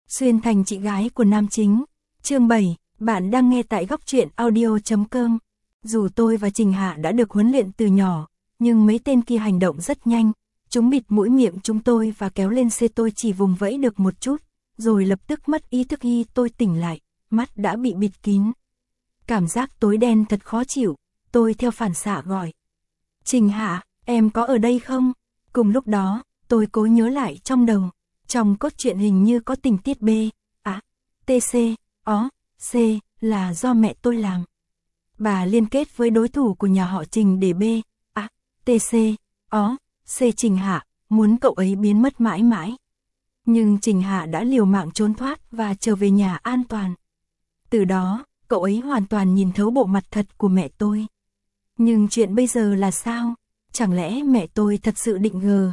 Xuyên thành chị gái của nam chính. Chương 7, bạn đang nghe tại góc truyện audio.com. Dù tôi và Trình Hạ đã được huấn luyện từ nhỏ, nhưng mấy tên kia hành động rất nhanh. Chúng bịt mũi miệng chúng tôi và kéo lên xe, tôi chỉ vùng vẫy được một chút, rồi lập tức mất ý thức. Khi tôi tỉnh lại, mắt đã bị bịt kín. Cảm giác tối đen thật khó chịu, tôi theo phản xạ gọi. Trình Hạ, em có ở đây không? Cùng lúc đó, tôi cố nhớ lại trong đầu. Trong cốt truyện hình như có tình tiết B, TC, C là do mẹ tôi làm. Bà liên kết với đối thủ của nhà họ Trình để B, TC, C Trình Hạ, muốn cậu ấy biến mất mãi mãi. Nhưng Trình Hạ đã liều mạng trốn thoát và trở về nhà an toàn. Từ đó, cậu ấy hoàn toàn nhìn thấu bộ mặt thật của mẹ tôi. Nhưng chuyện bây giờ là sao? Chẳng lẽ mẹ tôi thật sự định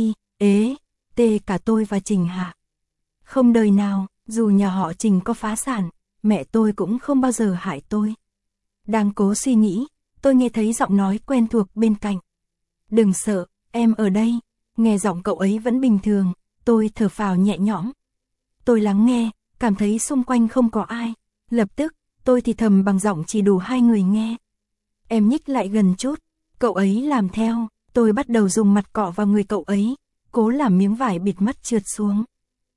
T cả tôi và Trình Hạ? Không đời nào, dù nhà họ Trình có phá sản, mẹ tôi cũng không bao giờ hại tôi. Đang cố suy nghĩ, tôi nghe thấy giọng nói quen thuộc bên cạnh. Đừng sợ, em ở đây. Nghe giọng cậu ấy vẫn bình thường, tôi thở phào nhẹ nhõm. Tôi lắng nghe, cảm thấy xung quanh không có ai. Lập tức, tôi thì thầm bằng giọng chỉ đủ hai người nghe. Em nhích lại gần chút, cậu ấy làm theo. Tôi bắt đầu dùng mặt cọ vào người cậu ấy, cố làm miếng vải bịt mắt trượt xuống.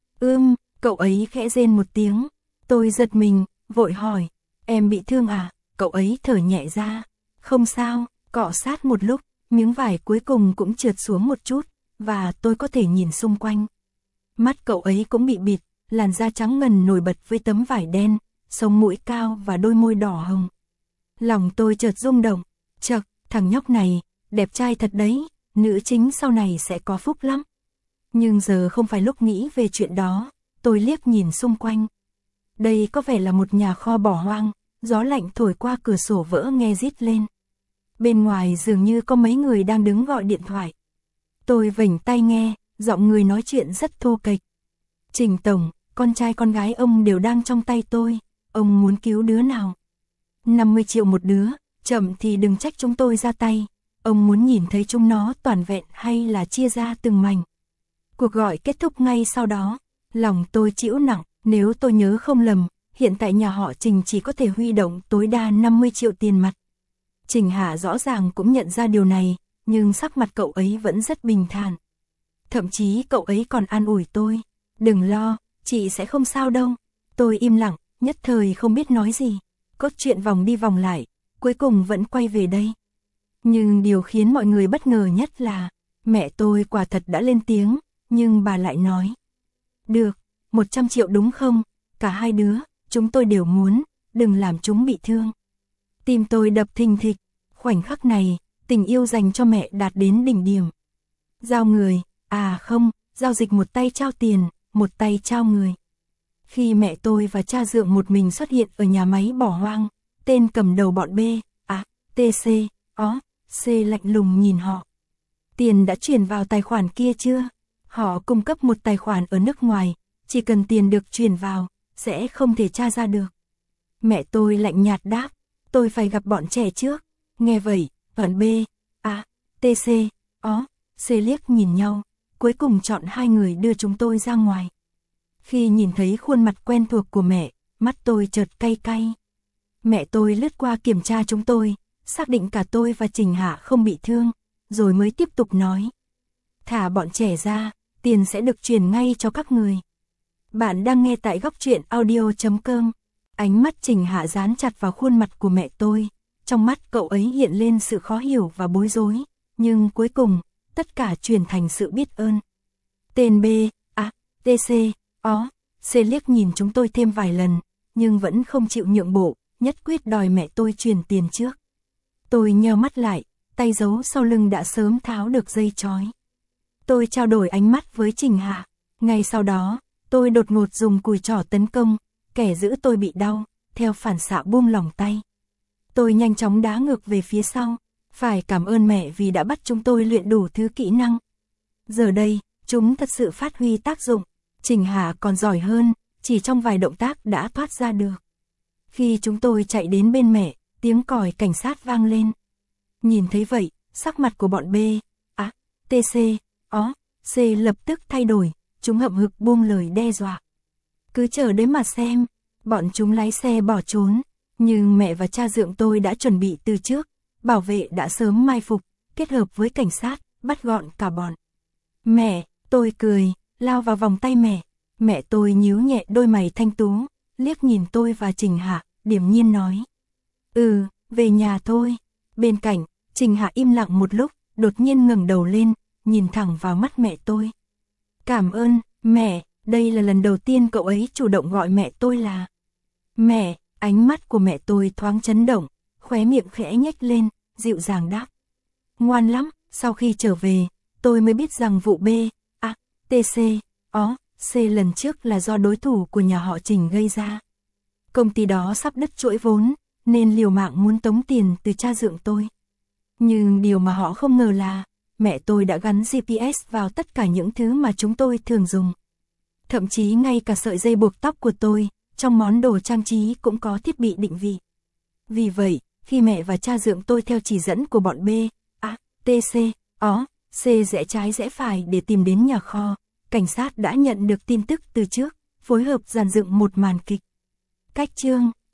Cậu ấy khẽ rên một tiếng. Tôi giật mình, vội hỏi, em bị thương à? Cậu ấy thở nhẹ ra. Không sao, cọ sát một lúc, miếng vải cuối cùng cũng trượt xuống một chút, và tôi có thể nhìn xung quanh. Mắt cậu ấy cũng bị bịt, làn da trắng ngần nổi bật với tấm vải đen, sống mũi cao và đôi môi đỏ hồng. Lòng tôi chợt rung động, chậc, thằng nhóc này, đẹp trai thật đấy, nữ chính sau này sẽ có phúc lắm. Nhưng giờ không phải lúc nghĩ về chuyện đó, tôi liếc nhìn xung quanh. Đây có vẻ là một nhà kho bỏ hoang, gió lạnh thổi qua cửa sổ vỡ nghe rít lên. Bên ngoài dường như có mấy người đang đứng gọi điện thoại. Tôi vểnh tai nghe, giọng người nói chuyện rất thô kệch. Trình tổng, con trai con gái ông đều đang trong tay tôi, ông muốn cứu đứa nào? 50 triệu một đứa, chậm thì đừng trách chúng tôi ra tay. Ông muốn nhìn thấy chúng nó toàn vẹn hay là chia ra từng mảnh? Cuộc gọi kết thúc ngay sau đó, lòng tôi trĩu nặng. Nếu tôi nhớ không lầm, hiện tại nhà họ Trình chỉ có thể huy động tối đa 50 triệu tiền mặt. Trình Hạ rõ ràng cũng nhận ra điều này, nhưng sắc mặt cậu ấy vẫn rất bình thản. Thậm chí cậu ấy còn an ủi tôi. Đừng lo, chị sẽ không sao đâu. Tôi im lặng, nhất thời không biết nói gì. Cốt truyện vòng đi vòng lại, cuối cùng vẫn quay về đây. Nhưng điều khiến mọi người bất ngờ nhất là, mẹ tôi quả thật đã lên tiếng, nhưng bà lại nói. Được, 100 triệu đúng không? Cả hai đứa, chúng tôi đều muốn, đừng làm chúng bị thương. Tim tôi đập thình thịch, khoảnh khắc này, tình yêu dành cho mẹ đạt đến đỉnh điểm. Giao người, giao dịch một tay trao tiền, một tay trao người. Khi mẹ tôi và cha dượng một mình xuất hiện ở nhà máy bỏ hoang, tên cầm đầu bọn B, TC, C lạnh lùng nhìn họ. Tiền đã chuyển vào tài khoản kia chưa? Họ cung cấp một tài khoản ở nước ngoài, chỉ cần tiền được chuyển vào, sẽ không thể tra ra được. Mẹ tôi lạnh nhạt đáp, tôi phải gặp bọn trẻ trước. Nghe vậy, bọn B, TC, C liếc nhìn nhau, cuối cùng chọn hai người đưa chúng tôi ra ngoài. Khi nhìn thấy khuôn mặt quen thuộc của mẹ, mắt tôi chợt cay cay. Mẹ tôi lướt qua kiểm tra chúng tôi, xác định cả tôi và Trình Hạ không bị thương, rồi mới tiếp tục nói. Thả bọn trẻ ra, tiền sẽ được chuyển ngay cho các người. Bạn đang nghe tại góc truyện audio.com. Ánh mắt Trình Hạ dán chặt vào khuôn mặt của mẹ tôi. Trong mắt cậu ấy hiện lên sự khó hiểu và bối rối. Nhưng cuối cùng, tất cả chuyển thành sự biết ơn. Tên B, TC, C liếc nhìn chúng tôi thêm vài lần, nhưng vẫn không chịu nhượng bộ, nhất quyết đòi mẹ tôi chuyển tiền trước. Tôi nheo mắt lại, tay giấu sau lưng đã sớm tháo được dây trói. Tôi trao đổi ánh mắt với Trình Hạ. Ngay sau đó, tôi đột ngột dùng cùi trỏ tấn công, kẻ giữ tôi bị đau, theo phản xạ buông lỏng tay. Tôi nhanh chóng đá ngược về phía sau, phải cảm ơn mẹ vì đã bắt chúng tôi luyện đủ thứ kỹ năng. Giờ đây, chúng thật sự phát huy tác dụng. Trình Hạ còn giỏi hơn, chỉ trong vài động tác đã thoát ra được. Khi chúng tôi chạy đến bên mẹ, tiếng còi cảnh sát vang lên. Nhìn thấy vậy, sắc mặt của bọn B, TC, C lập tức thay đổi, chúng hậm hực buông lời đe dọa. cứ chờ đấy mà xem. Bọn chúng lái xe bỏ trốn, nhưng mẹ và cha dượng tôi đã chuẩn bị từ trước, bảo vệ đã sớm mai phục, kết hợp với cảnh sát, bắt gọn cả bọn. Mẹ, tôi cười, lao vào vòng tay mẹ. Mẹ tôi nhíu nhẹ đôi mày thanh tú, liếc nhìn tôi và Trình Hạ, điềm nhiên nói. Về nhà thôi. Bên cạnh, Trình Hạ im lặng một lúc, đột nhiên ngẩng đầu lên, nhìn thẳng vào mắt mẹ tôi. Cảm ơn, mẹ, đây là lần đầu tiên cậu ấy chủ động gọi mẹ tôi là mẹ. Ánh mắt của mẹ tôi thoáng chấn động, khóe miệng khẽ nhếch lên, dịu dàng đáp. Ngoan lắm, sau khi trở về, tôi mới biết rằng vụ C lần trước là do đối thủ của nhà họ Trình gây ra. Công ty đó sắp đứt chuỗi vốn, nên liều mạng muốn tống tiền từ cha dượng tôi. Nhưng điều mà họ không ngờ là, mẹ tôi đã gắn GPS vào tất cả những thứ mà chúng tôi thường dùng. Thậm chí ngay cả sợi dây buộc tóc của tôi, trong món đồ trang trí cũng có thiết bị định vị. Vì vậy, khi mẹ và cha dượng tôi theo chỉ dẫn của bọn C rẽ trái rẽ phải để tìm đến nhà kho, cảnh sát đã nhận được tin tức từ trước, phối hợp dàn dựng một màn kịch. Cách chương